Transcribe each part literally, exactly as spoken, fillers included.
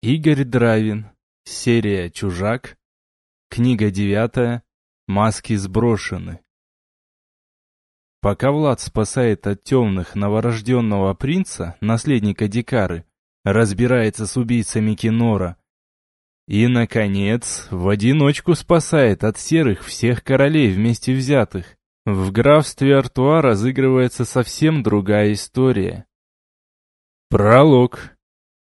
Игорь Дравин. Серия «Чужак». Книга девятая. Маски сброшены. Пока Влад спасает от темных новорожденного принца, наследника Дикары, разбирается с убийцами Кинора. И, наконец, в одиночку спасает от серых всех королей вместе взятых. В графстве Артуа разыгрывается совсем другая история. Пролог.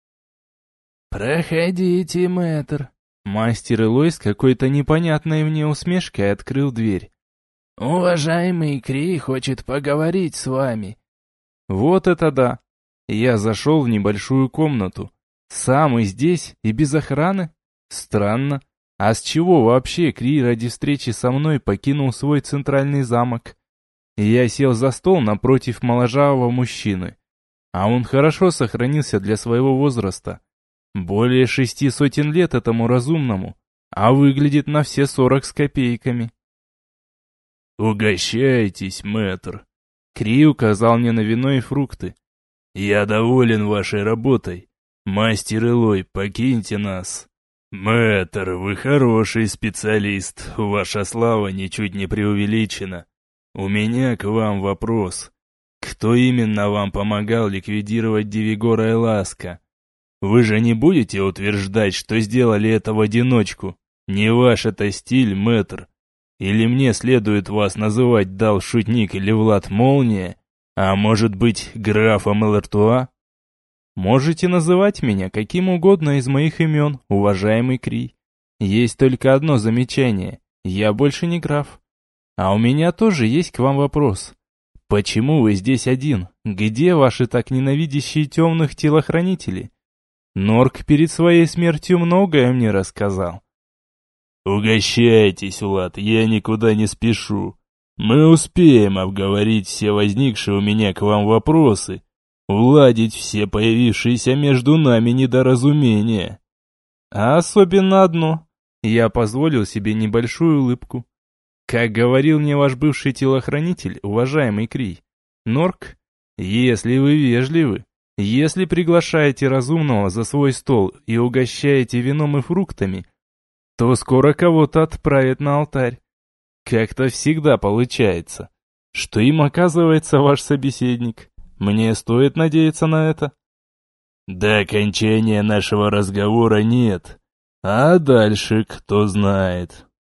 «Проходите, мэтр». Мастер Элой с какой-то непонятной мне усмешкой открыл дверь. «Уважаемый Кри хочет поговорить с вами». Вот это да! Я зашел в небольшую комнату. Сам и здесь, и без охраны? Странно. А с чего вообще Кри ради встречи со мной покинул свой центральный замок? Я сел за стол напротив моложавого мужчины. А он хорошо сохранился для своего возраста. Более шести сотен лет этому разумному, а выглядит на все сорок с копейками. «Угощайтесь, мэтр!» Кри указал мне на вино и фрукты. «Я доволен вашей работой. Мастер Элой, покиньте нас!» «Мэтр, вы хороший специалист, ваша слава ничуть не преувеличена. У меня к вам вопрос. Кто именно вам помогал ликвидировать Девигора и Ласка? Вы же не будете утверждать, что сделали это в одиночку? Не ваш это стиль, мэтр. Или мне следует вас называть Дал Шутник или Влад Молния, а может быть графом Элартуа? Можете называть меня каким угодно из моих имен, уважаемый Кри. Есть только одно замечание. Я больше не граф. А у меня тоже есть к вам вопрос. Почему вы здесь один? Где ваши так ненавидящие темных телохранители? Норк перед своей смертью многое мне рассказал. «Угощайтесь, Влад, я никуда не спешу. Мы успеем обговорить все возникшие у меня к вам вопросы, уладить все появившиеся между нами недоразумения. А особенно одно. Я позволил себе небольшую улыбку. Как говорил мне ваш бывший телохранитель, уважаемый Кри, Норк, если вы вежливы, если приглашаете разумного за свой стол и угощаете вином и фруктами, то скоро кого-то отправят на алтарь. Как-то всегда получается, что им оказывается ваш собеседник. Мне стоит надеяться на это?» «До окончания нашего разговора нет, а дальше кто знает».